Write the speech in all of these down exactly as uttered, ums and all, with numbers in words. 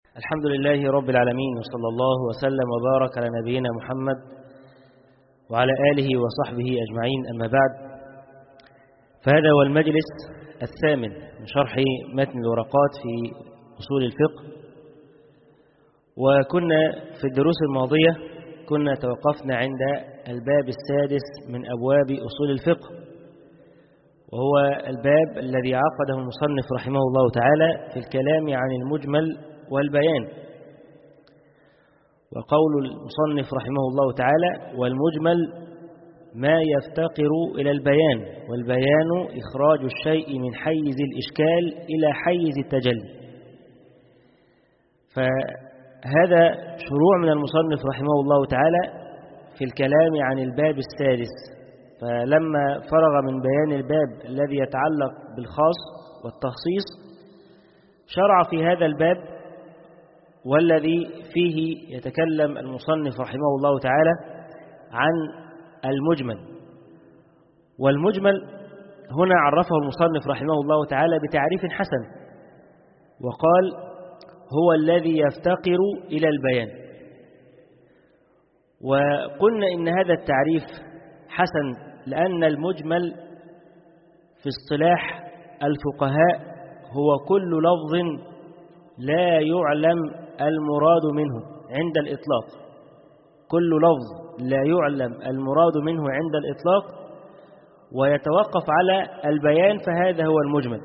الحمد لله رب العالمين، وصلى الله وسلم وبارك على نبينا محمد وعلى آله وصحبه أجمعين، أما بعد، فهذا هو المجلس الثامن من شرح متن الورقات في أصول الفقه. وكنا في الدروس الماضية كنا توقفنا عند الباب السادس من أبواب أصول الفقه، وهو الباب الذي عقده المصنف رحمه الله تعالى في الكلام عن المجمل والبيان. وقول المصنف رحمه الله تعالى: والمجمل ما يفتقر إلى البيان، والبيان إخراج الشيء من حيز الإشكال إلى حيز التجلي. فهذا شروع من المصنف رحمه الله تعالى في الكلام عن الباب السادس. فلما فرغ من بيان الباب الذي يتعلق بالخاص والتخصيص، شرع في هذا الباب والذي فيه يتكلم المصنف رحمه الله تعالى عن المجمل. والمجمل هنا عرفه المصنف رحمه الله تعالى بتعريف حسن، وقال: هو الذي يفتقر إلى البيان. وقلنا إن هذا التعريف حسن لأن المجمل في اصطلاح الفقهاء هو كل لفظ لا يعلم المراد منه عند الإطلاق، كل لفظ لا يعلم المراد منه عند الإطلاق ويتوقف على البيان، فهذا هو المجمل.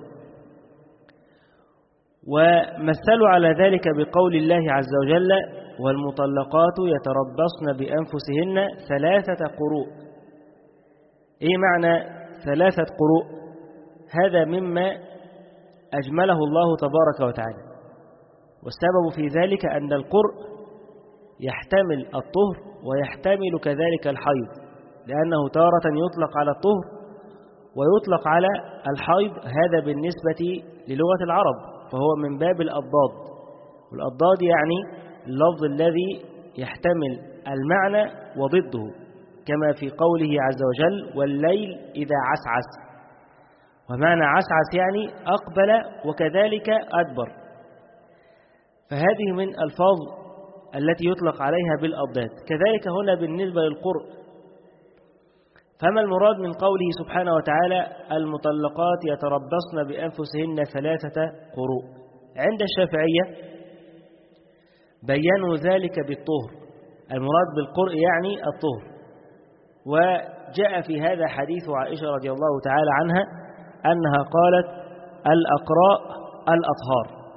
ومثلوا على ذلك بقول الله عز وجل: والمطلقات يتربصن بأنفسهن ثلاثة قروء. إيه معنى ثلاثة قروء؟ هذا مما أجمله الله تبارك وتعالى، والسبب في ذلك أن القرء يحتمل الطهر ويحتمل كذلك الحيض، لأنه تارة يطلق على الطهر ويطلق على الحيض. هذا بالنسبة للغة العرب فهو من باب الأضداد، والأضداد يعني اللفظ الذي يحتمل المعنى وضده، كما في قوله عز وجل: والليل إذا عسعس. ومعنى عسعس يعني أقبل وكذلك أدبر. فهذه من الألفاظ التي يطلق عليها بالأضداد. كذلك هنا بالنسبة للقرء، فما المراد من قوله سبحانه وتعالى: المطلقات يتربصن بأنفسهن ثلاثة قروء؟ عند الشافعية بيّنوا ذلك بالطهر، المراد بالقرء يعني الطهر. وجاء في هذا حديث عائشة رضي الله تعالى عنها أنها قالت: الأقراء الأطهار.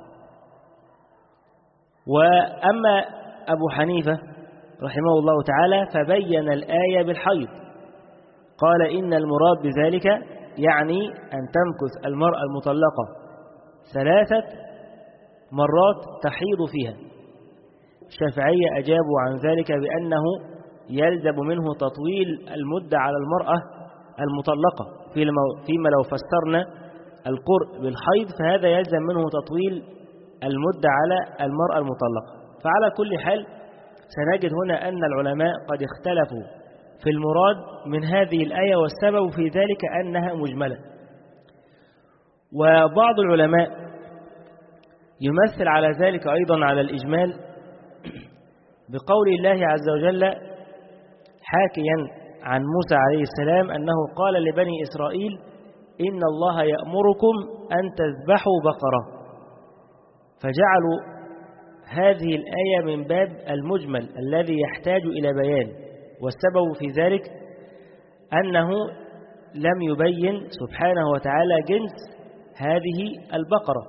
وأما أبو حنيفة رحمه الله تعالى فبين الآية بالحيض، قال: إن المراد بذلك يعني أن تمكث المرأة المطلقة ثلاثة مرات تحيض فيها. الشافعية أجابوا عن ذلك بأنه يلزم منه تطويل المدة على المرأة المطلقة، فيما لو فسرنا القرء بالحيض فهذا يلزم منه تطويل المدة على المرأة المطلقة. فعلى كل حال سنجد هنا أن العلماء قد اختلفوا في المراد من هذه الآية، والسبب في ذلك أنها مجملة. وبعض العلماء يمثل على ذلك أيضا على الإجمال بقول الله عز وجل حاكيا عن موسى عليه السلام أنه قال لبني إسرائيل: إن الله يأمركم أن تذبحوا بقرة. فجعلوا هذه الآية من باب المجمل الذي يحتاج إلى بيان، والسبب في ذلك أنه لم يبين سبحانه وتعالى جنس هذه البقرة.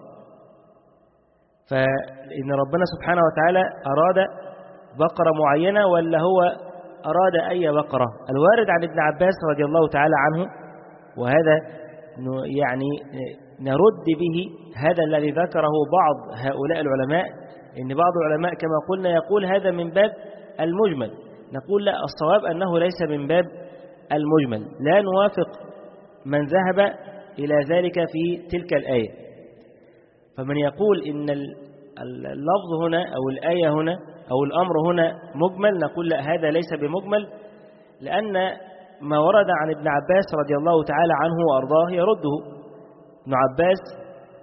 فإن ربنا سبحانه وتعالى أراد بقرة معينة ولا هو أراد أي بقرة؟ الوارد عن ابن عباس رضي الله تعالى عنه، وهذا يعني نرد به هذا الذي ذكره بعض هؤلاء العلماء، إن بعض العلماء كما قلنا يقول هذا من باب المجمل. نقول لا، الصواب أنه ليس من باب المجمل، لا نوافق من ذهب إلى ذلك في تلك الآية. فمن يقول إن اللفظ هنا أو الآية هنا أو الأمر هنا مجمل، نقول لا، هذا ليس بمجمل، لأن ما ورد عن ابن عباس رضي الله تعالى عنه وأرضاه يرده. ابن عباس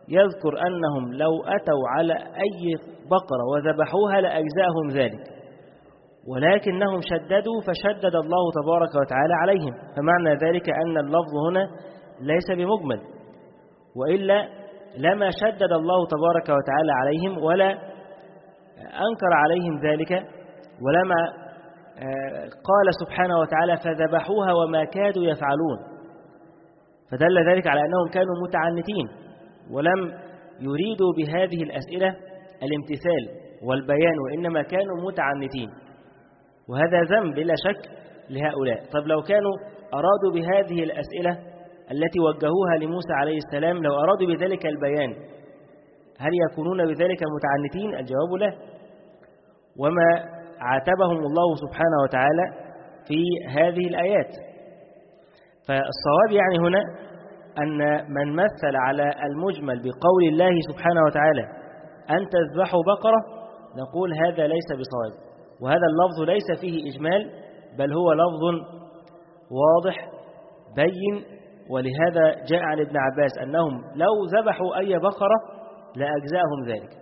يذكر أنهم لو أتوا على أي بقرة وذبحوها لأجزاهم ذلك، ولكنهم شددوا فشدد الله تبارك وتعالى عليهم، فمعنى ذلك أن اللفظ هنا ليس بمجمل، وإلا لما شدد الله تبارك وتعالى عليهم ولا أنكر عليهم ذلك، ولما قال سبحانه وتعالى فذبحوها وما كادوا يفعلون، فدل ذلك على أنهم كانوا متعنتين ولم يريدوا بهذه الأسئلة الامتثال والبيان، وإنما كانوا متعنتين، وهذا ذنب بلا شك لهؤلاء. طب لو كانوا أرادوا بهذه الأسئلة التي وجهوها لموسى عليه السلام، لو أرادوا بذلك البيان، هل يكونون بذلك متعنتين؟ الجواب لا. وما عاتبهم الله سبحانه وتعالى في هذه الآيات. فالصواب يعني هنا أن من مثل على المجمل بقول الله سبحانه وتعالى أن تذبحوا بقرة، نقول هذا ليس بصواب، وهذا اللفظ ليس فيه إجمال، بل هو لفظ واضح بين. ولهذا جاء عن ابن عباس أنهم لو ذبحوا أي بقرة لأجزاهم ذلك.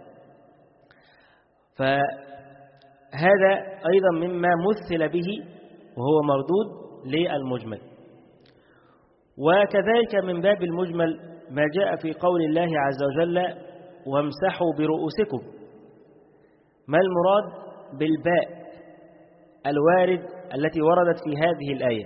فهذا أيضا مما مثل به وهو مردود للمجمل. وكذلك من باب المجمل ما جاء في قول الله عز وجل وامسحوا برؤوسكم. ما المراد بالباء الوارد التي وردت في هذه الآية؟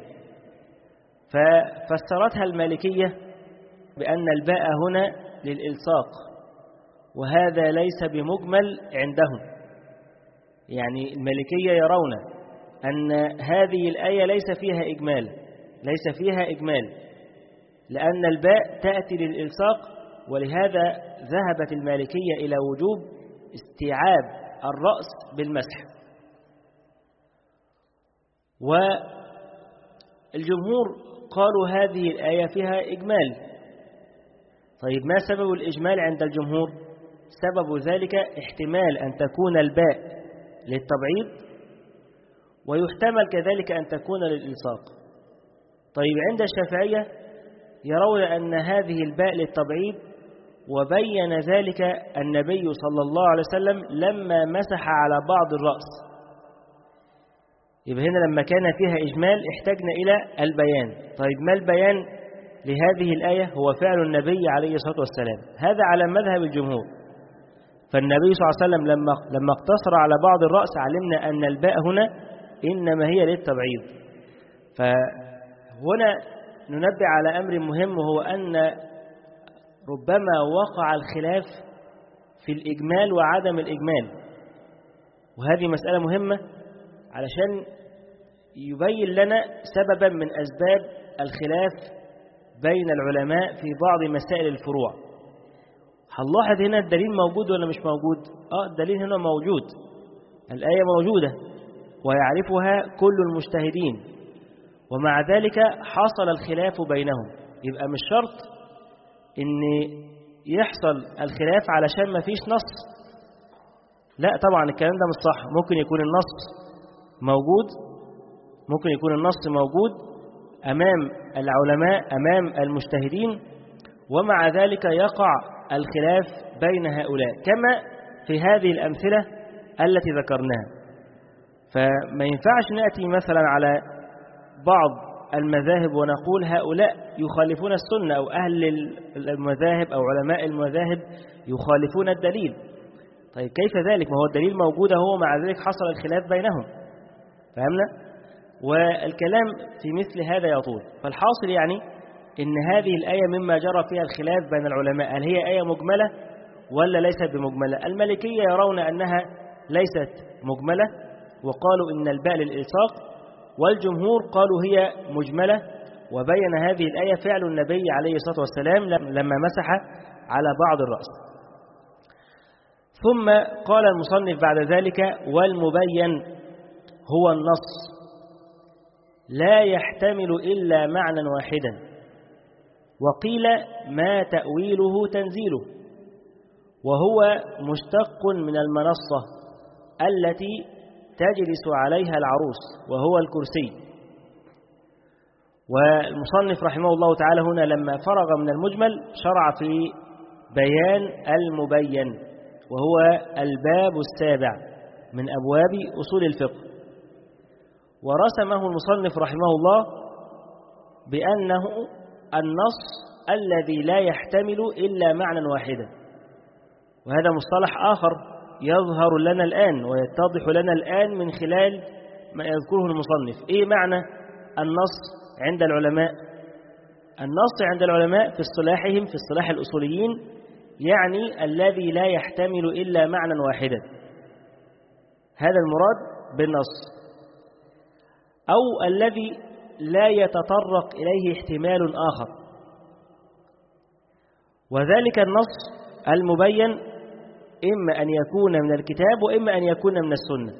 ففسرتها المالكية بأن الباء هنا للإلصاق، وهذا ليس بمجمل عندهم. يعني المالكية يرون أن هذه الآية ليس فيها إجمال، ليس فيها إجمال لأن الباء تأتي للإلصاق، ولهذا ذهبت المالكية إلى وجوب استيعاب الرأس بالمسح. والجمهور قالوا هذه الآية فيها إجمال. طيب ما سبب الإجمال عند الجمهور؟ سبب ذلك احتمال أن تكون الباء للتبعيض، ويحتمل كذلك أن تكون للإلصاق. طيب عند الشافعية يرون أن هذه الباء للتبعيض، وبين ذلك النبي صلى الله عليه وسلم لما مسح على بعض الرأس. يبقى هنا لما كان فيها إجمال احتاجنا إلى البيان. طيب ما البيان لهذه الآية؟ هو فعل النبي عليه الصلاة والسلام، هذا على مذهب الجمهور. فالنبي صلى الله عليه وسلم لما لما اقتصر على بعض الرأس علمنا أن الباء هنا إنما هي للتبعيض. فهنا ننبه على أمر مهم، وهو أن ربما وقع الخلاف في الإجمال وعدم الإجمال، وهذه مسألة مهمة علشان يبين لنا سببا من أسباب الخلاف بين العلماء في بعض مسائل الفروع. هنلاحظ هنا الدليل موجود ولا مش موجود؟ آه الدليل هنا موجود، الآية موجودة ويعرفها كل المجتهدين، ومع ذلك حصل الخلاف بينهم. يبقى مش شرط إن يحصل الخلاف علشان ما فيش نص، لا طبعا الكلام ده مش صح. ممكن يكون النص موجود، ممكن يكون النص موجود أمام العلماء أمام المجتهدين، ومع ذلك يقع الخلاف بين هؤلاء كما في هذه الأمثلة التي ذكرناها. فما ينفعش نأتي مثلا على بعض المذاهب ونقول هؤلاء يخالفون السنة، أو أهل المذاهب أو علماء المذاهب يخالفون الدليل. طيب كيف ذلك؟ ما هو الدليل موجود هو، مع ذلك حصل الخلاف بينهم. فهمنا؟ والكلام في مثل هذا يطول. فالحاصل يعني إن هذه الآية مما جرى فيها الخلاف بين العلماء، هل هي آية مجملة ولا ليست بمجملة؟ المالكية يرون أنها ليست مجملة وقالوا إن الباء للإلصاق، والجمهور قالوا هي مجملة، وبين هذه الآية فعل النبي عليه الصلاة والسلام لما مسح على بعض الرأس. ثم قال المصنف بعد ذلك والمبين هو النص لا يحتمل إلا معنى واحدا، وقيل ما تأويله تنزيله، وهو مشتق من المنصة التي تجلس عليها العروس وهو الكرسي. والمصنف رحمه الله تعالى هنا لما فرغ من المجمل شرع في بيان المبين، وهو الباب السابع من أبواب أصول الفقه. ورسمه المصنف رحمه الله بأنه النص الذي لا يحتمل إلا معنى واحدا، وهذا مصطلح آخر يظهر لنا الآن ويتضح لنا الآن من خلال ما يذكره المصنف. إيه معنى النص عند العلماء؟ النص عند العلماء في اصطلاحهم، في اصطلاح الأصوليين، يعني الذي لا يحتمل إلا معنى واحدا، هذا المراد بالنص، أو الذي لا يتطرق إليه احتمال آخر. وذلك النص المبين إما أن يكون من الكتاب وإما أن يكون من السنة.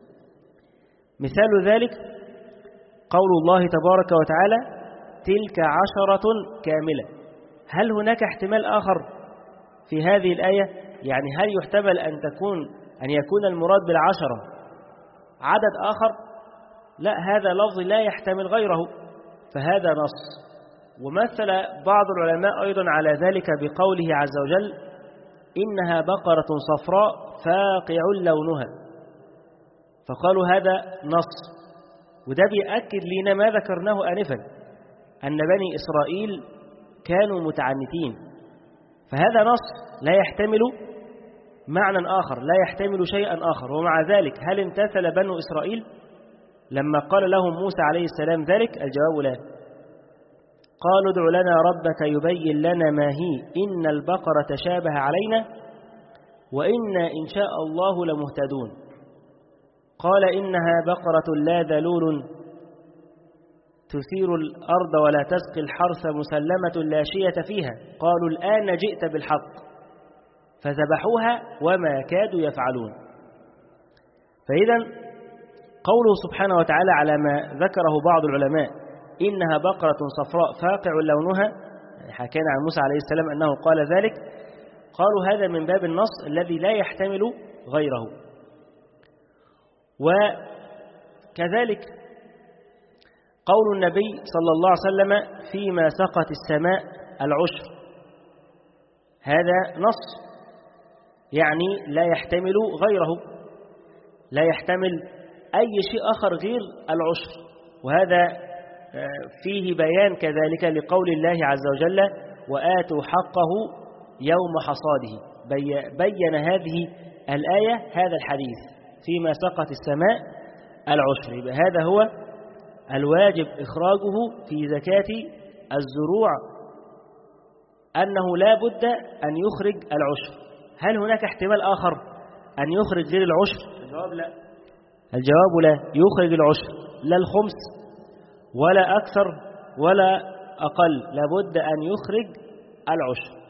مثال ذلك قول الله تبارك وتعالى: تلك عشرة كاملة. هل هناك احتمال آخر في هذه الآية؟ يعني هل يحتمل أن تكون أن يكون المراد بالعشرة عدد آخر؟ لا، هذا لفظ لا يحتمل غيره، فهذا نص. ومثل بعض العلماء أيضا على ذلك بقوله عز وجل: إنها بقرة صفراء فاقع لونها، فقالوا هذا نص. وده بيأكد لنا ما ذكرناه آنفا، أن بني إسرائيل كانوا متعنتين، فهذا نص لا يحتمل معنى آخر، لا يحتمل شيئا آخر. ومع ذلك هل امتثل بنو إسرائيل لما قال لهم موسى عليه السلام ذلك؟ الجواب لا. قالوا: ادع لنا ربك يبين لنا ما هي إن البقرة تشابه علينا وإنا إن شاء الله لمهتدون. قال: إنها بقرة لا ذلول تثير الأرض ولا تسقي الحرث مسلمة لا شية فيها. قالوا: الآن جئت بالحق. فذبحوها وما كادوا يفعلون. فإذا قوله سبحانه وتعالى على ما ذكره بعض العلماء: إنها بقرة صفراء فاقع لونها، حكينا عن موسى عليه السلام أنه قال ذلك، قالوا هذا من باب النص الذي لا يحتمل غيره. وكذلك قول النبي صلى الله عليه وسلم: فيما سقت السماء العشر، هذا نص، يعني لا يحتمل غيره، لا يحتمل أي شيء آخر غير العشر. وهذا فيه بيان كذلك لقول الله عز وجل: وآتوا حقه يوم حصاده. بين هذه الآية هذا الحديث: فيما سقت السماء العشر، يبقى هذا هو الواجب إخراجه في زكاة الزروع، أنه لا بد أن يخرج العشر. هل هناك احتمال آخر أن يخرج غير العشر؟ الجواب لا. الجواب لا، يخرج العشر، لا الخمس ولا أكثر ولا أقل، لابد أن يخرج العشر.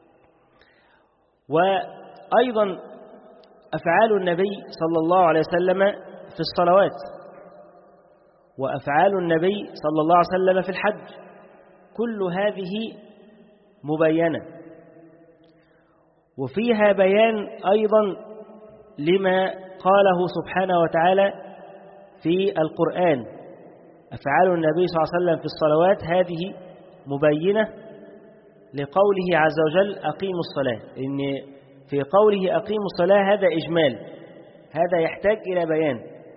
وأيضا أفعال النبي صلى الله عليه وسلم في الصلوات، وأفعال النبي صلى الله عليه وسلم في الحج، كل هذه مبينة، وفيها بيان أيضا لما قاله سبحانه وتعالى في القرآن. أفعال النبي صلى الله عليه وسلم في الصلوات هذه مبينة لقوله عز وجل: أقيموا الصلاة. إن في قوله أقيموا الصلاة هذا إجمال، هذا يحتاج إلى بيان.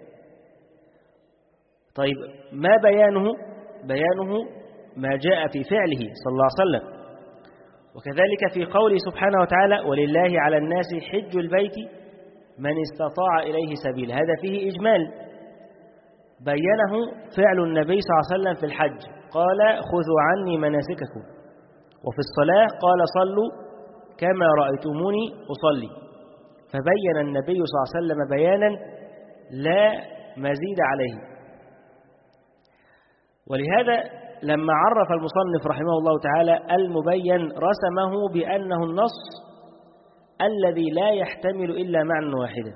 طيب، ما بيانه؟ بيانه ما جاء في فعله صلى الله عليه وسلم. وكذلك في قوله سبحانه وتعالى: ولله على الناس حج البيت من استطاع إليه سبيل، هذا فيه إجمال بينه فعل النبي صلى الله عليه وسلم في الحج، قال: خذوا عني مناسككم. وفي الصلاة قال: صلوا كما رأيتموني أصلي. فبين النبي صلى الله عليه وسلم بيانا لا مزيد عليه. ولهذا لما عرف المصنف رحمه الله تعالى المبين رسمه بأنه النص الذي لا يحتمل إلا معنى واحدا.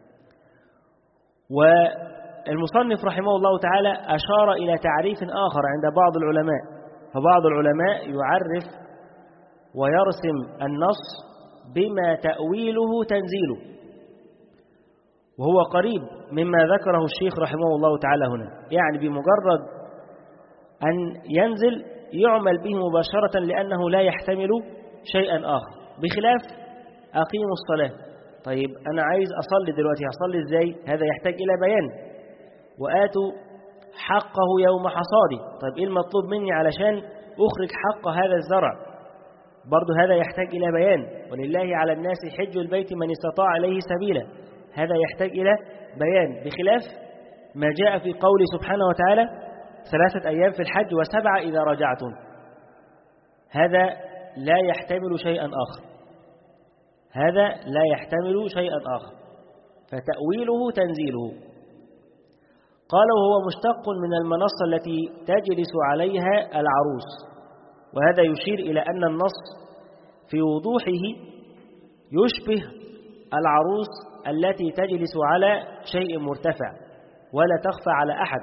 والمصنف رحمه الله تعالى أشار إلى تعريف آخر عند بعض العلماء، فبعض العلماء يعرف ويرسم النص بما تأويله تنزيله، وهو قريب مما ذكره الشيخ رحمه الله تعالى هنا، يعني بمجرد أن ينزل يعمل به مباشرة لأنه لا يحتمل شيئا آخر. بخلاف أقيموا الصلاة. طيب أنا عايز أصلي دلوقتي، هصلي إزاي؟ هذا يحتاج إلى بيان. وآتوا حقه يوم حصاده. طيب إيه المطلوب مني علشان أخرج حق هذا الزرع؟ برضو هذا يحتاج إلى بيان. ولله على الناس حج البيت من استطاع عليه سبيلا. هذا يحتاج إلى بيان، بخلاف ما جاء في قوله سبحانه وتعالى ثلاثة أيام في الحج وسبعة إذا رجعتم. هذا لا يحتمل شيئا آخر، هذا لا يحتمل شيئا آخر، فتأويله تنزيله. قال وهو مشتق من المنصة التي تجلس عليها العروس. وهذا يشير إلى أن النص في وضوحه يشبه العروس التي تجلس على شيء مرتفع ولا تخفى على أحد،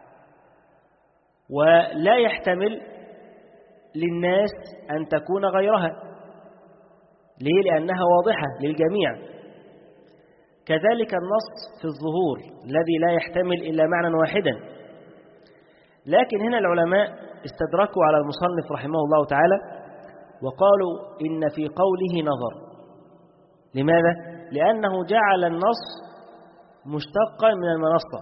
ولا يحتمل للناس أن تكون غيرها. ليه؟ لأنها واضحة للجميع. كذلك النص في الظهور الذي لا يحتمل إلا معنى واحدا. لكن هنا العلماء استدركوا على المصنف رحمه الله تعالى وقالوا إن في قوله نظر. لماذا؟ لأنه جعل النص مشتقا من المنصة،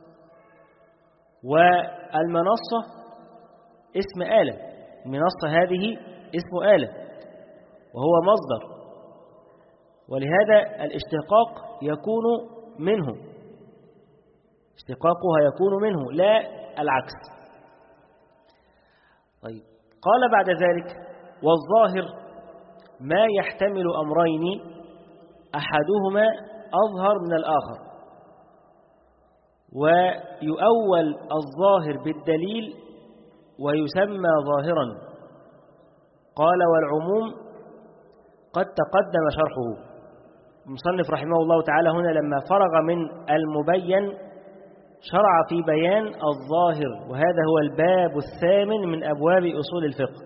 والمنصة اسم آلة. المنصة هذه اسم آلة وهو مصدر، ولهذا الاشتقاق يكون منه، اشتقاقها يكون منه لا العكس. طيب قال بعد ذلك والظاهر ما يحتمل أمرين أحدهما أظهر من الآخر، ويؤول الظاهر بالدليل ويسمى ظاهرا. قال والعموم قد تقدم شرحه. المصنف رحمه الله تعالى هنا لما فرغ من المبين شرع في بيان الظاهر، وهذا هو الباب الثامن من أبواب أصول الفقه.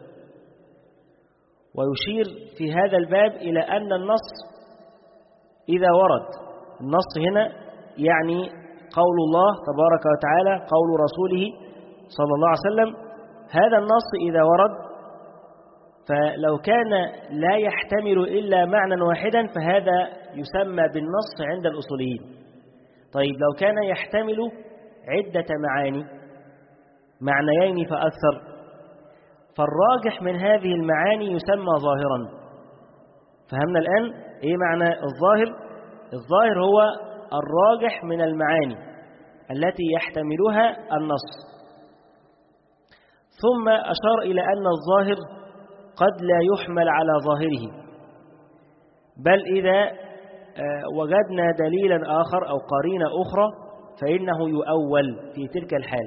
ويشير في هذا الباب إلى أن النص إذا ورد، النص هنا يعني قول الله تبارك وتعالى قول رسوله صلى الله عليه وسلم، هذا النص إذا ورد فلو كان لا يحتمل إلا معنى واحدا فهذا يسمى بالنص عند الأصوليين. طيب لو كان يحتمل عدة معاني، معنيين فأكثر، فالراجح من هذه المعاني يسمى ظاهرا. فهمنا الآن إيه معنى الظاهر؟ الظاهر هو الراجح من المعاني التي يحتملها النص. ثم أشار إلى أن الظاهر قد لا يحمل على ظاهره، بل إذا وجدنا دليلا آخر أو قرينة أخرى فإنه يؤول في تلك الحال.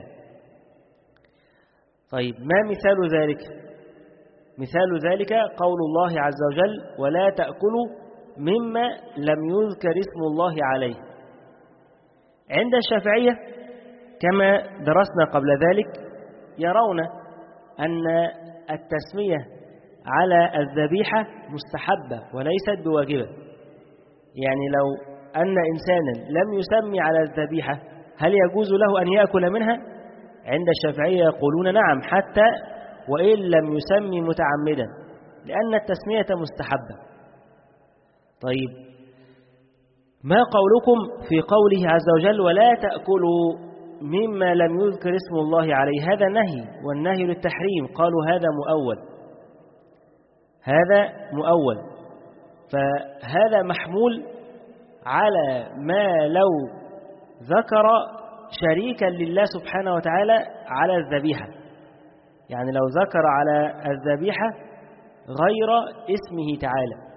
طيب ما مثال ذلك؟ مثال ذلك قول الله عز وجل ولا تأكلوا مما لم يذكر اسم الله عليه. عند الشافعية كما درسنا قبل ذلك يرون أن التسمية على الذبيحة مستحبة وليست بواجبة. يعني لو أن إنسانا لم يسمي على الذبيحة هل يجوز له أن يأكل منها؟ عند الشافعية يقولون نعم، حتى وإن لم يسمي متعمدا، لأن التسمية مستحبة. طيب ما قولكم في قوله عز وجل ولا تأكلوا مما لم يذكر اسم الله عليه؟ هذا نهي، والنهي للتحريم. قالوا هذا مؤول، هذا مؤول. فهذا محمول على ما لو ذكر شريكا لله سبحانه وتعالى على الذبيحة، يعني لو ذكر على الذبيحة غير اسمه تعالى،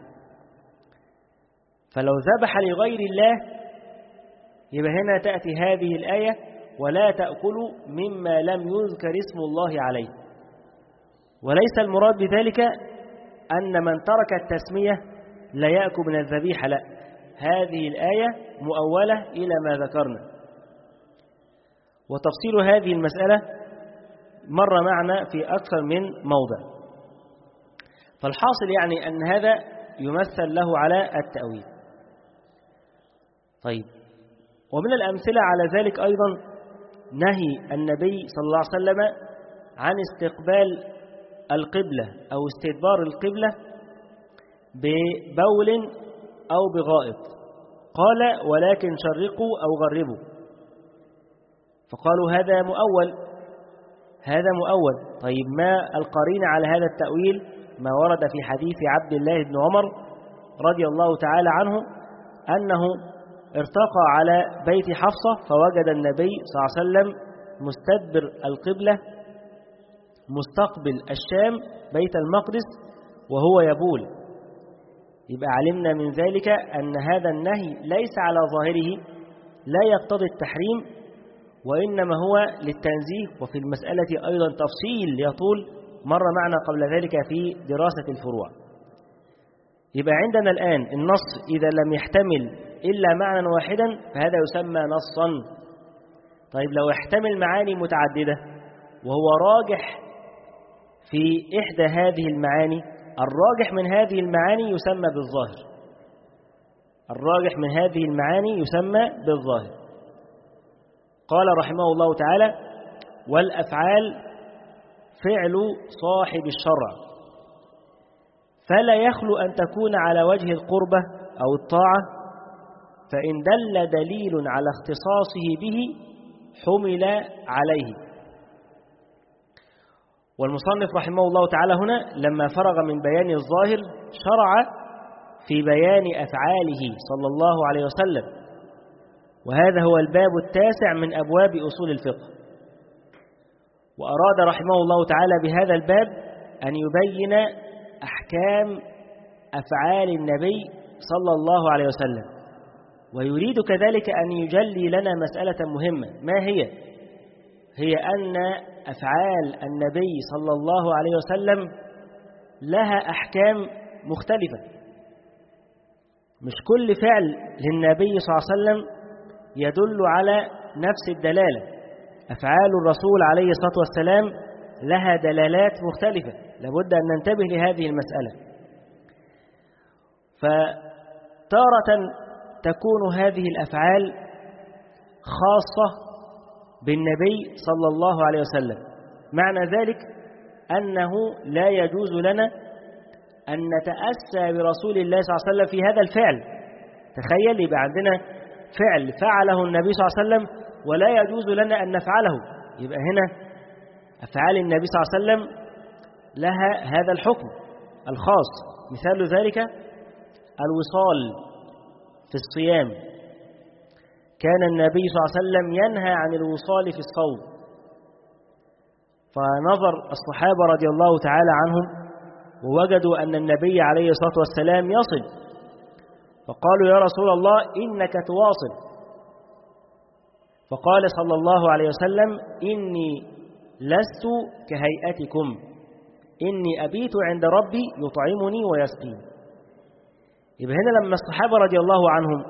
فلو ذبح لغير الله يبقى هنا تأتي هذه الآية ولا تأكلوا مما لم يذكر اسم الله عليه. وليس المراد بذلك أن من ترك التسمية لا يأكل من الذبيحة، لا، هذه الآية مؤولة إلى ما ذكرنا. وتفصيل هذه المسألة مر معنا في أكثر من موضع. فالحاصل يعني أن هذا يمثل له على التأويل. طيب ومن الأمثلة على ذلك أيضا نهي النبي صلى الله عليه وسلم عن استقبال القبلة أو استدبار القبلة ببول أو بغائط، قال ولكن شرقوا أو غربوا، فقالوا هذا مؤول هذا مؤول. طيب ما القرينة على هذا التأويل؟ ما ورد في حديث عبد الله بن عمر رضي الله تعالى عنه أنه ارتقى على بيت حفصة فوجد النبي صلى الله عليه وسلم مستدبر القبلة مستقبل الشام بيت المقدس وهو يبول. يبقى علمنا من ذلك أن هذا النهي ليس على ظاهره لا يقتضي التحريم، وإنما هو للتنزيه، وفي المسألة أيضا تفصيل يطول مر معنا قبل ذلك في دراسة الفروع. يبقى عندنا الآن النص إذا لم يحتمل إلا معنى واحدا فهذا يسمى نصا. طيب لو يحتمل معاني متعددة وهو راجح في إحدى هذه المعاني، الراجح من هذه المعاني يسمى بالظاهر الراجح من هذه المعاني يسمى بالظاهر. قال رحمه الله تعالى: والأفعال فعل صاحب الشرع، فلا يخلو أن تكون على وجه القربة أو الطاعة، فإن دل دليل على اختصاصه به حمل عليه. والمصنف رحمه الله تعالى هنا لما فرغ من بيان الظاهر شرع في بيان أفعاله صلى الله عليه وسلم، وهذا هو الباب التاسع من أبواب أصول الفقه. وأراد رحمه الله تعالى بهذا الباب أن يبين أحكام أفعال النبي صلى الله عليه وسلم، ويريد كذلك أن يجلي لنا مسألة مهمة. ما هي؟ هي أن أفعال النبي صلى الله عليه وسلم لها أحكام مختلفة. مش كل فعل للنبي صلى الله عليه وسلم يدل على نفس الدلالة. أفعال الرسول عليه الصلاة والسلام لها دلالات مختلفة، لابد أن ننتبه لهذه المسألة. فتارة تكون هذه الأفعال خاصة بالنبي صلى الله عليه وسلم، معنى ذلك أنه لا يجوز لنا أن نتأسى برسول الله صلى الله عليه وسلم في هذا الفعل. تخيل يبقى عندنا فعل فعله النبي صلى الله عليه وسلم ولا يجوز لنا أن نفعله، يبقى هنا أفعال النبي صلى الله عليه وسلم لها هذا الحكم الخاص. مثال ذلك الوصال في الصيام، كان النبي صلى الله عليه وسلم ينهى عن الوصال في الصوم، فنظر الصحابة رضي الله تعالى عنهم ووجدوا أن النبي عليه الصلاة والسلام يصل، فقالوا يا رسول الله إنك تواصل، فقال صلى الله عليه وسلم إني لست كهيئتكم، إني أبيت عند ربي يطعمني ويسقيني. يبقى هنا لما الصحابة رضي الله عنهم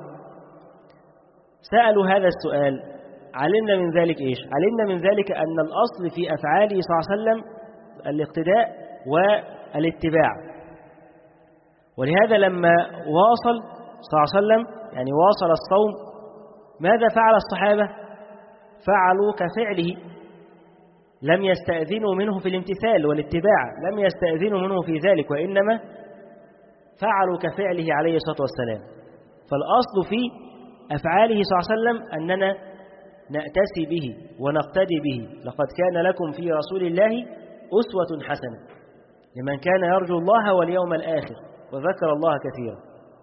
سألوا هذا السؤال علمنا من ذلك إيش؟ علمنا من ذلك أن الأصل في أفعاله صلى الله عليه وسلم الاقتداء والاتباع. ولهذا لما واصل صلى الله عليه وسلم يعني واصل الصوم، ماذا فعل الصحابة؟ فعلوا كفعله، لم يستأذنوا منه في الامتثال والاتباع، لم يستأذنوا منه في ذلك، وإنما فعلوا كفعله عليه الصلاة والسلام. فالأصل في أفعاله صلى الله عليه وسلم أننا نأتسي به ونقتدي به. لقد كان لكم في رسول الله أسوة حسنة لمن كان يرجو الله واليوم الآخر وذكر الله كثيرا.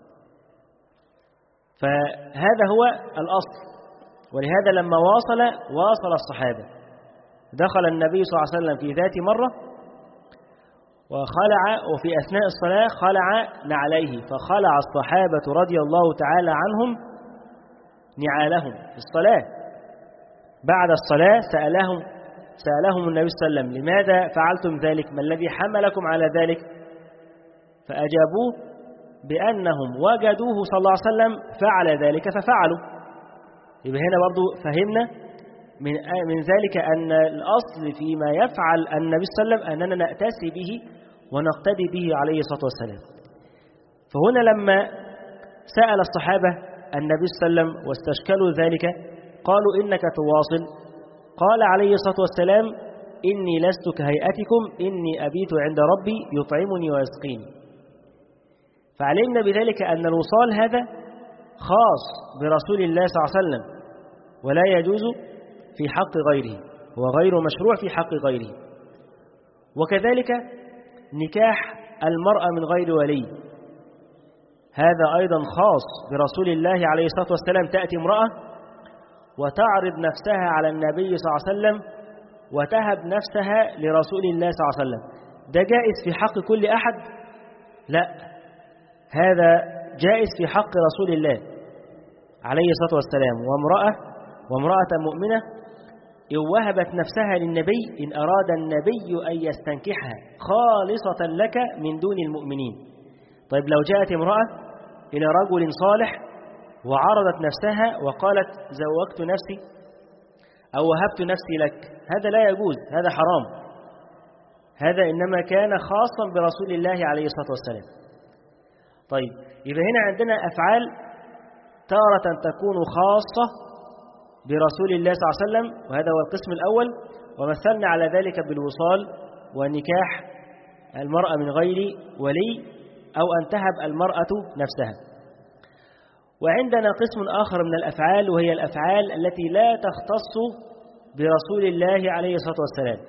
فهذا هو الأصل. ولهذا لما واصل واصل الصحابة، دخل النبي صلى الله عليه وسلم في ذات مرة وخلع، وفي أثناء الصلاة خلع نعليه، فخلع الصحابة رضي الله تعالى عنهم نعالهم في الصلاة. بعد الصلاة سألهم سألهم النبي صلى الله عليه وسلم لماذا فعلتم ذلك؟ ما الذي حملكم على ذلك؟ فأجابوه بأنهم وجدوه صلى الله عليه وسلم فعل ذلك ففعلوا. يبقى هنا برضو فهمنا من من ذلك أن الأصل فيما يفعل النبي صلى الله عليه وسلم أننا نأتسي به ونقتدي به عليه الصلاة والسلام. فهنا لما سأل الصحابة النبي صلى الله عليه وسلم واستشكلوا ذلك قالوا إنك تواصل، قال عليه الصلاة والسلام إني لست كهيئتكم، إني أبيت عند ربي يطعمني ويسقيني. فعلمنا بذلك أن الوصال هذا خاص برسول الله صلى الله عليه وسلم ولا يجوز في حق غيره، هو غير مشروع في حق غيره. وكذلك نكاح المرأة من غير ولي، هذا أيضا خاص برسول الله عليه الصلاة والسلام. تأتي امرأة وتعرض نفسها على النبي صلى الله عليه وسلم وتهب نفسها لرسول الله صلى الله عليه وسلم، ده جائز في حق كل أحد؟ لا، هذا جائز في حق رسول الله عليه الصلاة والسلام. وامرأة وامرأة مؤمنة إن وهبت نفسها للنبي إن أراد النبي أن يستنكحها خالصة لك من دون المؤمنين. طيب لو جاءت امرأة إلى رجل صالح وعرضت نفسها وقالت زوجت نفسي أو وهبت نفسي لك، هذا لا يجوز، هذا حرام، هذا إنما كان خاصا برسول الله عليه الصلاة والسلام. طيب يبقى هنا عندنا أفعال تارة تكون خاصة برسول الله صلى الله عليه وسلم، وهذا هو القسم الأول، ومثلنا على ذلك بالوصال ونكاح المرأة من غير ولي أو أن تهب المرأة نفسها. وعندنا قسم آخر من الأفعال وهي الأفعال التي لا تختص برسول الله عليه الصلاة والسلام،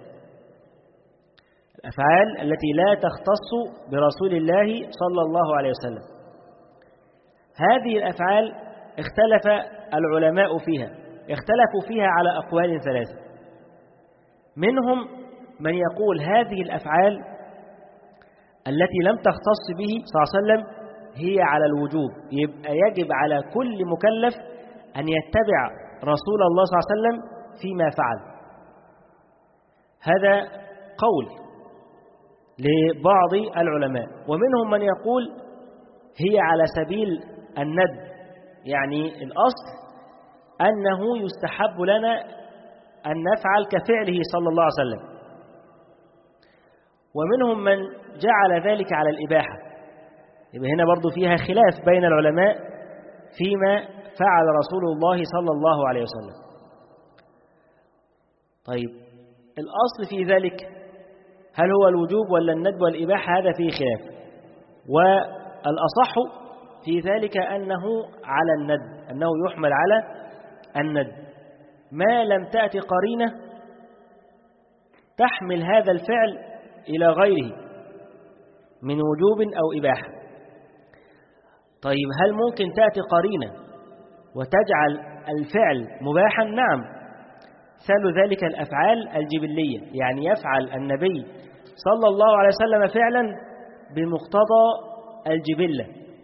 الأفعال التي لا تختص برسول الله صلى الله عليه وسلم. هذه الأفعال اختلف العلماء فيها، اختلفوا فيها على أقوال ثلاثة. منهم من يقول هذه الأفعال التي لم تختص به صلى الله عليه وسلم هي على الوجوب، يبقى يجب على كل مكلف أن يتبع رسول الله صلى الله عليه وسلم فيما فعل. هذا قول لبعض العلماء. ومنهم من يقول هي على سبيل الند، يعني الأصل أنه يستحب لنا أن نفعل كفعله صلى الله عليه وسلم. ومنهم من جعل ذلك على الإباحة، يبقى هنا برضو فيها خلاف بين العلماء فيما فعل رسول الله صلى الله عليه وسلم. طيب الأصل في ذلك هل هو الوجوب ولا الندب والإباحة؟ هذا فيه خلاف، والأصح في ذلك أنه على الندب، أنه يحمل على الندب ما لم تأتي قرينة تحمل هذا الفعل إلى غيره من وجوب أو إباحة. طيب هل ممكن تأتي قرينة وتجعل الفعل مباحا؟ نعم، مثال ذلك الأفعال الجبلية، يعني يفعل النبي صلى الله عليه وسلم فعلا بمقتضى الجبلة،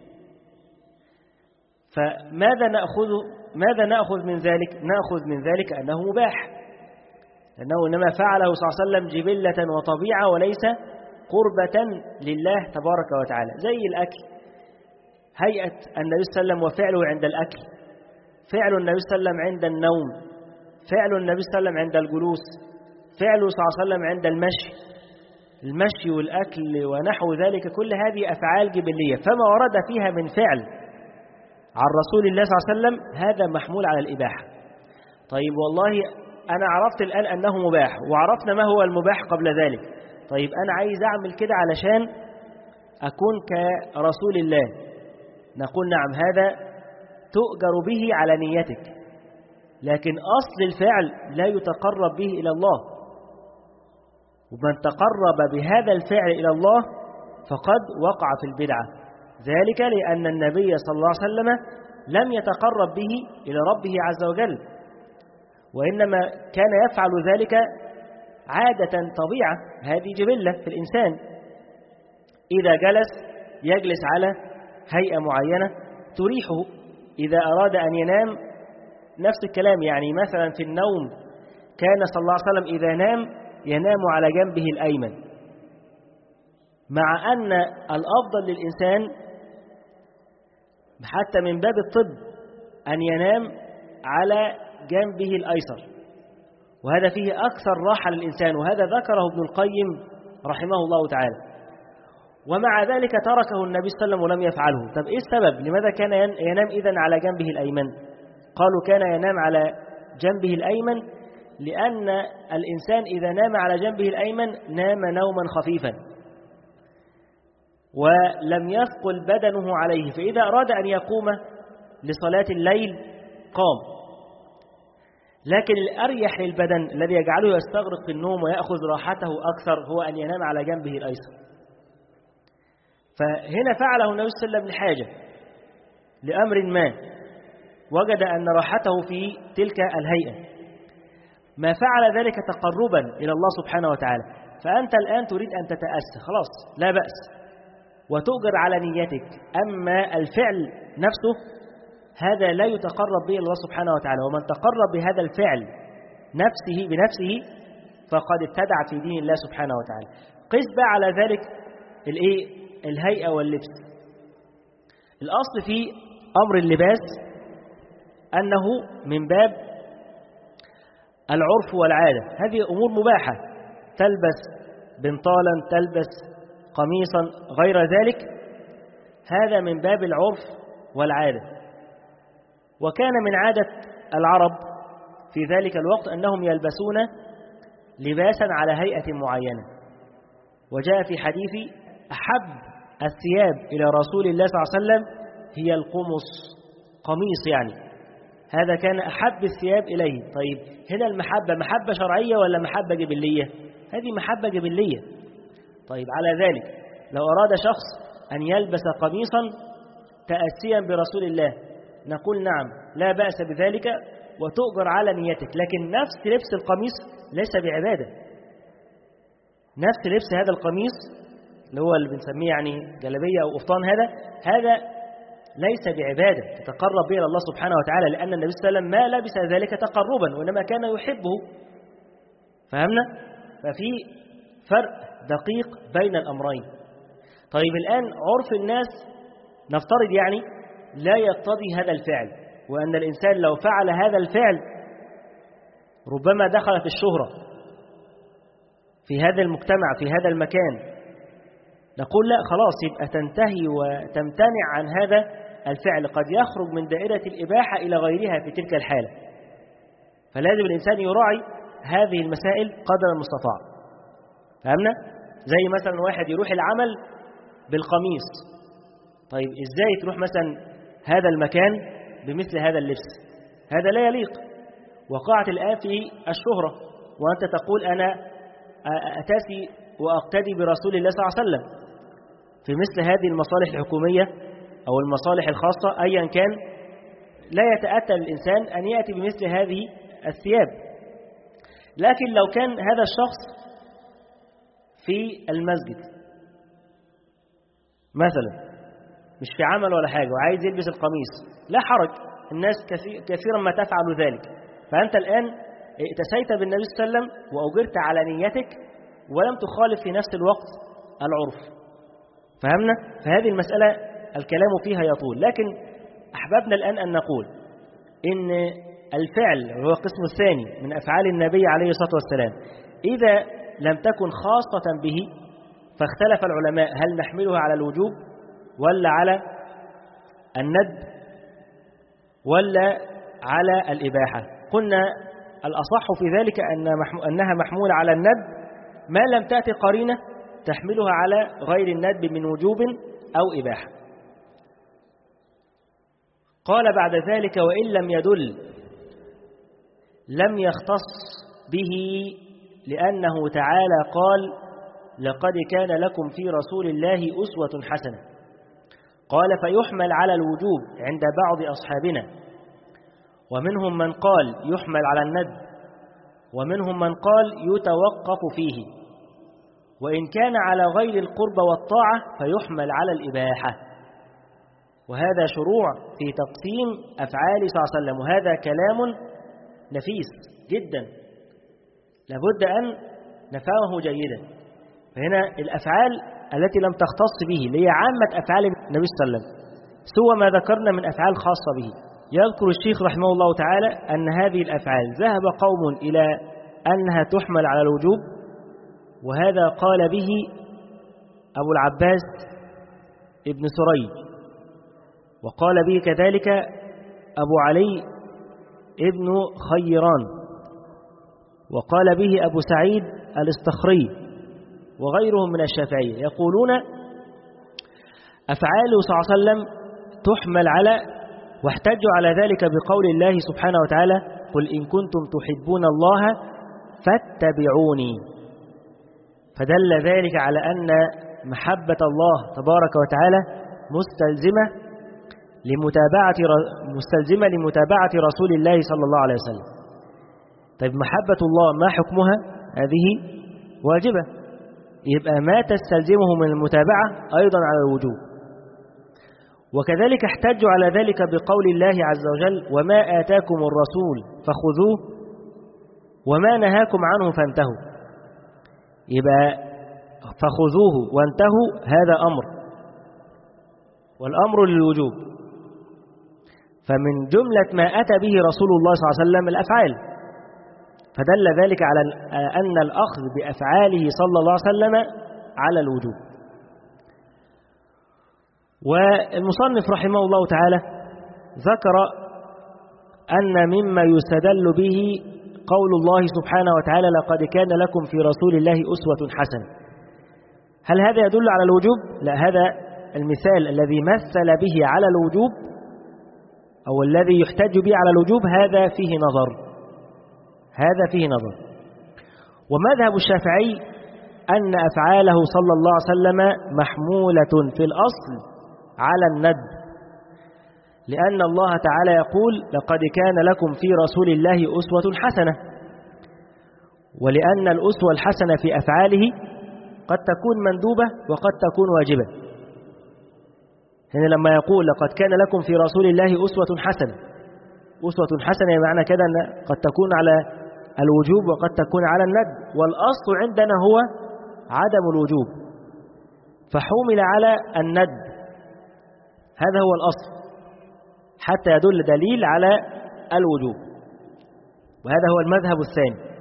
فماذا نأخذ ماذا نأخذ من ذلك؟ نأخذ من ذلك أنه مباح، لأنه إنما فعله صلى الله عليه وسلم جبلة وطبيعة وليس قربة لله تبارك وتعالى. زي الأكل، هيئة النبي صلى الله عليه وسلم وفعله عند الأكل، فعل النبي صلى الله عليه وسلم عند النوم، فعل النبي صلى الله عليه وسلم عند الجلوس، فعله صلى الله عليه وسلم عند المشي المشي والأكل ونحو ذلك، كل هذه أفعال جبلية، فما ورد فيها من فعل عن رسول الله صلى الله عليه وسلم هذا محمول على الإباحة. طيب والله أنا عرفت الآن أنه مباح، وعرفنا ما هو المباح قبل ذلك، طيب أنا عايز أعمل كده علشان أكون كرسول الله، نقول نعم، هذا تؤجر به على نيتك، لكن أصل الفعل لا يتقرب به إلى الله، ومن تقرب بهذا الفعل إلى الله فقد وقع في البدعة، ذلك لأن النبي صلى الله عليه وسلم لم يتقرب به إلى ربه عز وجل، وإنما كان يفعل ذلك عادة طبيعة، هذه جبلة في الإنسان، إذا جلس يجلس على هيئة معينة تريحه، إذا أراد أن ينام نفس الكلام، يعني مثلا في النوم كان صلى الله عليه وسلم إذا نام ينام على جنبه الأيمن، مع أن الأفضل للإنسان حتى من باب الطب أن ينام على جنبه الأيسر، وهذا فيه أكثر راحة للإنسان، وهذا ذكره ابن القيم رحمه الله تعالى، ومع ذلك تركه النبي صلى الله عليه وسلم ولم يفعله. طب إيه السبب؟ لماذا كان ينام إذن على جنبه الأيمن؟ قالوا كان ينام على جنبه الأيمن لأن الإنسان إذا نام على جنبه الأيمن نام نوما خفيفا، ولم يثقل بدنه عليه، فإذا أراد أن يقوم لصلاة الليل قام. لكن الأريح للبدن الذي يجعله يستغرق في النوم ويأخذ راحته أكثر هو أن ينام على جنبه الأيسر. فهنا فعله النبي صلى الله عليه وسلم لحاجة، لأمر ما، وجد أن راحته في تلك الهيئة، ما فعل ذلك تقربا إلى الله سبحانه وتعالى. فأنت الآن تريد أن تتأسى، خلاص لا بأس، وتؤجر على نيتك. أما الفعل نفسه هذا لا يتقرب به الله سبحانه وتعالى، ومن تقرب بهذا الفعل نفسه بنفسه فقد ابتدع في دين الله سبحانه وتعالى. قس بقى على ذلك الايه الهيئة واللبس. الأصل في أمر اللباس أنه من باب العرف والعادة، هذه أمور مباحة، تلبس بنطالا، تلبس قميصا، غير ذلك، هذا من باب العرف والعادة. وكان من عادة العرب في ذلك الوقت أنهم يلبسون لباسا على هيئة معينة. وجاء في حديث أحب الثياب إلى رسول الله صلى الله عليه وسلم هي القمص، قميص يعني، هذا كان أحب الثياب إليه. طيب هنا المحبة محبة شرعية ولا محبة جبلية؟ هذه محبة جبلية. طيب على ذلك لو أراد شخص أن يلبس قميصا تأسيا برسول الله نقول نعم لا بأس بذلك وتؤجر على نيتك، لكن نفس لبس القميص ليس بعبادة. نفس لبس هذا القميص اللي هو اللي بنسميه يعني جلبية أو قفطان، هذا هذا ليس بعبادة تتقرب به إلى الله سبحانه وتعالى، لأن النبي صلى الله عليه وسلم ما لبس ذلك تقربا وإنما كان يحبه. فهمنا؟ ففي فرق دقيق بين الأمرين. طيب الآن عرف الناس نفترض يعني لا يقتضي هذا الفعل، وأن الإنسان لو فعل هذا الفعل ربما دخل في الشهرة في هذا المجتمع في هذا المكان، نقول لا خلاص يبقى تنتهي وتمتنع عن هذا الفعل، قد يخرج من دائرة الإباحة إلى غيرها في تلك الحالة. فلازم الإنسان يراعي هذه المسائل قدر المستطاع. فهمنا؟ زي مثلا واحد يروح العمل بالقميص، طيب إزاي تروح مثلا هذا المكان بمثل هذا اللبس؟ هذا لا يليق. وقعت الآن في الشهرة وأنت تقول أنا أتاسي وأقتدي برسول الله صلى الله عليه وسلم في مثل هذه المصالح الحكومية أو المصالح الخاصة أيا كان، لا يتأتى الإنسان أن يأتي بمثل هذه الثياب. لكن لو كان هذا الشخص في المسجد مثلا مش في عمل ولا حاجة وعايز يلبس القميص، لا حرج، الناس كثيرا ما تفعل ذلك. فأنت الآن اتسيت بالنبي صلى الله عليه وسلم وأجرت على نيتك ولم تخالف في نفس الوقت العرف. فهمنا؟ فهذه المسألة الكلام فيها يطول، لكن أحببنا الآن أن نقول إن الفعل هو القسم الثاني من أفعال النبي عليه الصلاة والسلام، إذا لم تكن خاصة به فاختلف العلماء هل نحملها على الوجوب ولا على الندب ولا على الإباحة. قلنا الأصح في ذلك أنها محمولة على الندب ما لم تأتي قرينة تحملها على غير الندب من وجوب أو إباحة. قال بعد ذلك وإن لم يدل لم يختص به، لأنه تعالى قال لقد كان لكم في رسول الله أسوة حسنة. قال فيحمل على الوجوب عند بعض أصحابنا، ومنهم من قال يحمل على الندب، ومنهم من قال يتوقف فيه، وإن كان على غير القرب والطاعة فيحمل على الإباحة. وهذا شروع في تقسيم أفعال صلى الله عليه وسلم، وهذا كلام نفيس جدا لابد أن نفهمه جيدا. فهنا الأفعال التي لم تختص به اللي هي عامة أفعال النبي صلى الله عليه وسلم سوى ما ذكرنا من أفعال خاصة به. يذكر الشيخ رحمه الله تعالى أن هذه الأفعال ذهب قوم إلى أنها تحمل على الوجوب، وهذا قال به أبو العباس ابن سريج، وقال به كذلك أبو علي ابن خيران، وقال به أبو سعيد الاستخري وغيرهم من الشافعية. يقولون أفعاله صلى الله عليه وسلم تحمل على، واحتجوا على ذلك بقول الله سبحانه وتعالى: قل إن كنتم تحبون الله فاتبعوني. فدل ذلك على أن محبة الله تبارك وتعالى مستلزمة لمتابعة مستلزمة لمتابعة رسول الله صلى الله عليه وسلم. طيب محبة الله ما حكمها؟ هذه واجبة، يبقى ما تستلزمه من المتابعة أيضا على الوجوب. وكذلك احتجوا على ذلك بقول الله عز وجل: وما آتاكم الرسول فخذوه وما نهاكم عنه فانتهوا. يبقى فخذوه وانتهوا هذا أمر، والأمر للوجوب. فمن جملة ما أتى به رسول الله صلى الله عليه وسلم الأفعال، فدل ذلك على أن الأخذ بأفعاله صلى الله عليه وسلم على الوجوب. والمصنف رحمه الله تعالى ذكر أن مما يستدل به قول الله سبحانه وتعالى: لقد كان لكم في رسول الله أسوة حسنة. هل هذا يدل على الوجوب؟ لا، هذا المثال الذي مثل به على الوجوب أو الذي يحتج به على الوجوب هذا فيه نظر، هذا فيه نظر. ومذهب الشافعي أن أفعاله صلى الله عليه وسلم محمولة في الأصل على الندب، لأن الله تعالى يقول: لقد كان لكم في رسول الله أسوة حسنة. ولأن الأسوة الحسنة في أفعاله قد تكون مندوبة وقد تكون واجبة. هنا لما يقول: لقد كان لكم في رسول الله أسوة حسنة، أسوة حسنة معنى كده أن قد تكون على الوجوب وقد تكون على الندب، والأصل عندنا هو عدم الوجوب، فحمل على الندب، هذا هو الأصل حتى يدل دليل على الوجوب. وهذا هو المذهب الثاني.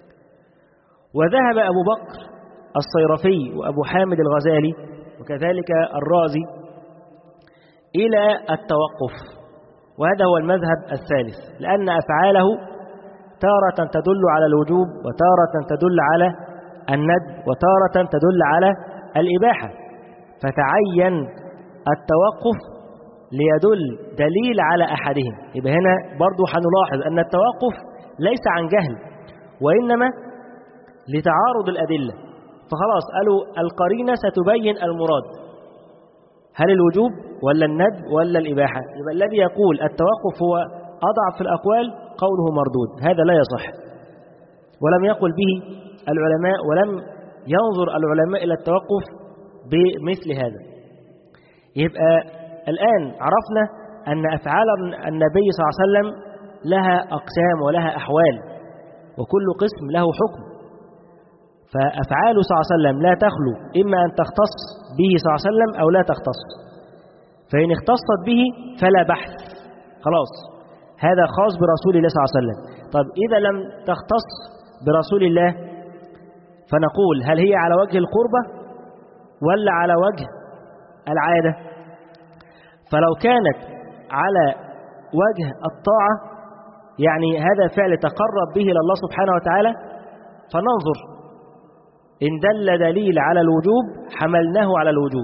وذهب أبو بكر الصيرفي وأبو حامد الغزالي وكذلك الرازي إلى التوقف، وهذا هو المذهب الثالث، لأن أفعاله تارة تدل على الوجوب وتارة تدل على الندب وتارة تدل على الإباحة، فتعين التوقف ليدل دليل على أحدهم. يبقى هنا برضو هنلاحظ أن التوقف ليس عن جهل، وإنما لتعارض الأدلة. فخلاص قالوا القرينة ستبين المراد، هل الوجوب ولا الندب ولا الإباحة. يبقى الذي يقول التوقف هو أضعف الأقوال قوله مردود، هذا لا يصح، ولم يقل به العلماء، ولم ينظر العلماء إلى التوقف بمثل هذا. يبقى الآن عرفنا أن أفعال النبي صلى الله عليه وسلم لها أقسام ولها أحوال، وكل قسم له حكم. فأفعاله صلى الله عليه وسلم لا تخلو إما أن تختص به صلى الله عليه وسلم أو لا تختص، فإن اختصت به فلا بحث، خلاص هذا خاص برسول الله صلى الله عليه وسلم. طب إذا لم تختص برسول الله فنقول هل هي على وجه القربة ولا على وجه العادة؟ فلو كانت على وجه الطاعة، يعني هذا فعل تقرب به إلى الله سبحانه وتعالى، فننظر إن دل دليل على الوجوب حملناه على الوجوب،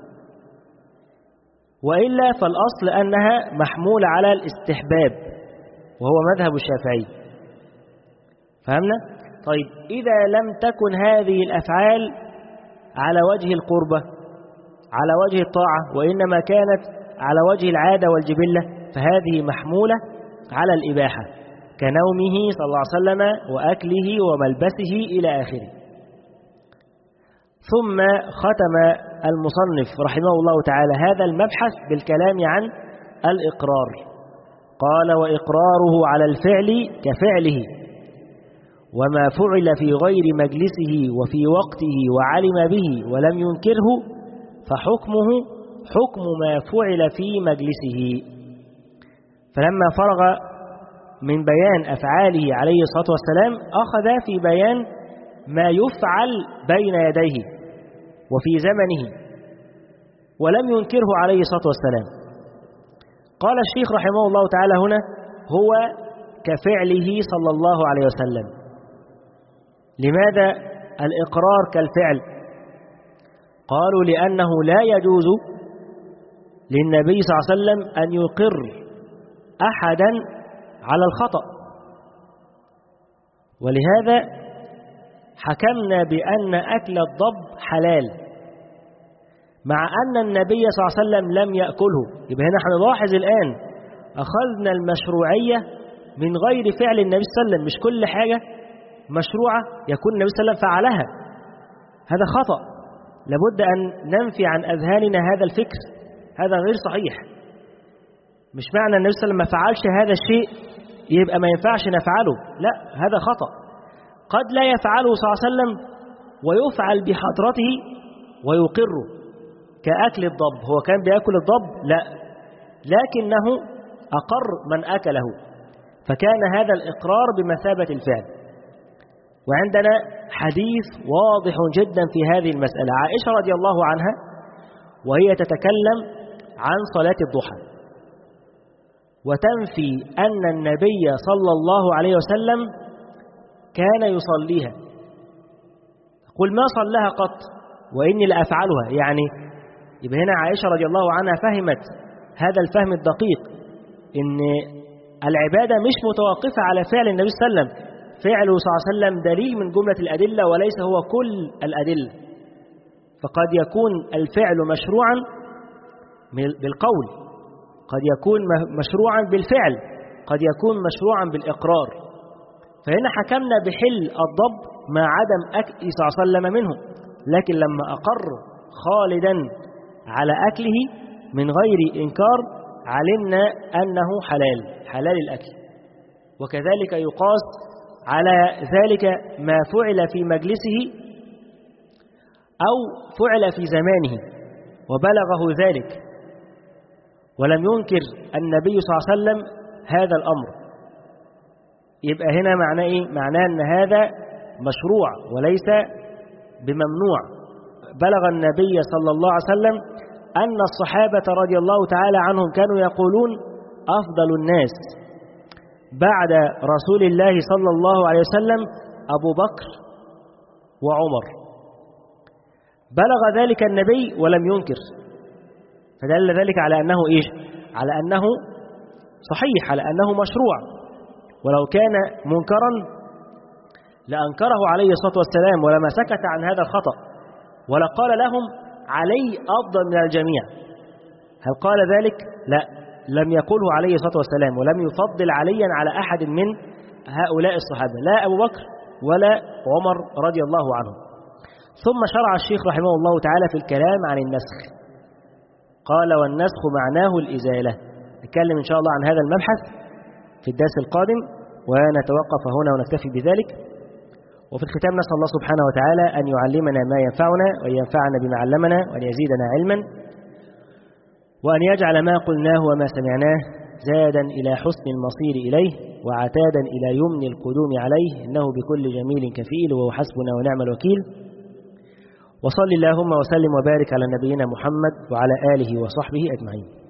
وإلا فالأصل أنها محمولة على الاستحباب، وهو مذهب الشافعي. فهمنا؟ طيب إذا لم تكن هذه الأفعال على وجه القربة على وجه الطاعة، وإنما كانت على وجه العادة والجبلة، فهذه محمولة على الإباحة كنومه صلى الله عليه وسلم وأكله وملبسه إلى آخره. ثم ختم المصنف رحمه الله تعالى هذا المبحث بالكلام عن الإقرار. قال: وإقراره على الفعل كفعله، وما فعل في غير مجلسه وفي وقته وعلم به ولم ينكره فحكمه حكم ما فعل في مجلسه. فلما فرغ من بيان أفعاله عليه الصلاة والسلام أخذ في بيان ما يفعل بين يديه وفي زمنه ولم ينكره عليه الصلاة والسلام. قال الشيخ رحمه الله تعالى هنا: هو كفعله صلى الله عليه وسلم. لماذا الإقرار كالفعل؟ قالوا: لأنه لا يجوز للنبي صلى الله عليه وسلم أن يقر أحدا على الخطأ. ولهذا حكمنا بأن أكل الضب حلال مع أن النبي صلى الله عليه وسلم لم يأكله. يبقى هنا هنلاحظ الآن أخذنا المشروعية من غير فعل النبي صلى الله عليه وسلم. مش كل حاجة مشروعة يكون النبي صلى الله عليه وسلم فعلها، هذا خطأ. لابد أن ننفي عن أذهاننا هذا الفكر، هذا غير صحيح. مش معنى النبي صلى الله عليه وسلم ما فعلش هذا الشيء يبقى ما ينفعش نفعله، لا، هذا خطأ. قد لا يفعله صلى الله عليه وسلم ويفعل بحضرته ويقره، كأكل الضب. هو كان بيأكل الضب؟ لا، لكنه أقر من أكله، فكان هذا الإقرار بمثابة الفعل. وعندنا حديث واضح جدا في هذه المسألة. عائشة رضي الله عنها وهي تتكلم عن صلاة الضحى وتنفي أن النبي صلى الله عليه وسلم كان يصليها، قل ما صلىها قط وإني لأفعلها. يعني يبقى هنا عائشة رضي الله عنها فهمت هذا الفهم الدقيق، إن العبادة مش متوقفة على فعل النبي صلى الله عليه وسلم. فعله صلى الله عليه وسلم دليل من جملة الأدلة وليس هو كل الأدلة. فقد يكون الفعل مشروعا بالقول، قد يكون مشروعا بالفعل، قد يكون مشروعا بالإقرار. فهنا حكمنا بحل الضب مع عدم أكل صلى الله عليه وسلم منه، لكن لما أقر خالدا على أكله من غير إنكار علمنا أنه حلال، حلال الأكل. وكذلك يقاس على ذلك ما فعل في مجلسه أو فعل في زمانه وبلغه ذلك ولم ينكر النبي صلى الله عليه وسلم هذا الأمر، يبقى هنا معناه إيه؟ معناه أن هذا مشروع وليس بممنوع. بلغ النبي صلى الله عليه وسلم أن الصحابة رضي الله تعالى عنهم كانوا يقولون أفضل الناس بعد رسول الله صلى الله عليه وسلم أبو بكر وعمر. بلغ ذلك النبي ولم ينكر، فدل ذلك على أنه إيش؟ على أنه صحيح، على أنه مشروع. ولو كان منكرا لأنكره عليه الصلاة والسلام ولما سكت عن هذا الخطأ ولقال لهم علي أفضل من الجميع. هل قال ذلك؟ لا، لم يقله عليه الصلاة والسلام، ولم يفضل عليا على أحد من هؤلاء الصحابة، لا أبو بكر ولا عمر رضي الله عنهم. ثم شرع الشيخ رحمه الله تعالى في الكلام عن النسخ، قال والنسخ معناه الإزالة. نتكلم إن شاء الله عن هذا المبحث في الدرس القادم، ونتوقف هنا ونكتفي بذلك. وفي الختام نسأل الله سبحانه وتعالى أن يعلمنا ما ينفعنا وأن ينفعنا بما علمنا وأن يزيدنا علما، وأن يجعل ما قلناه وما سمعناه زادا إلى حسن المصير إليه وعتادا إلى يمن القدوم عليه، إنه بكل جميل كفيل وهو حسبنا ونعم الوكيل. وصل اللهم وسلم وبارك على نبينا محمد وعلى آله وصحبه أجمعين.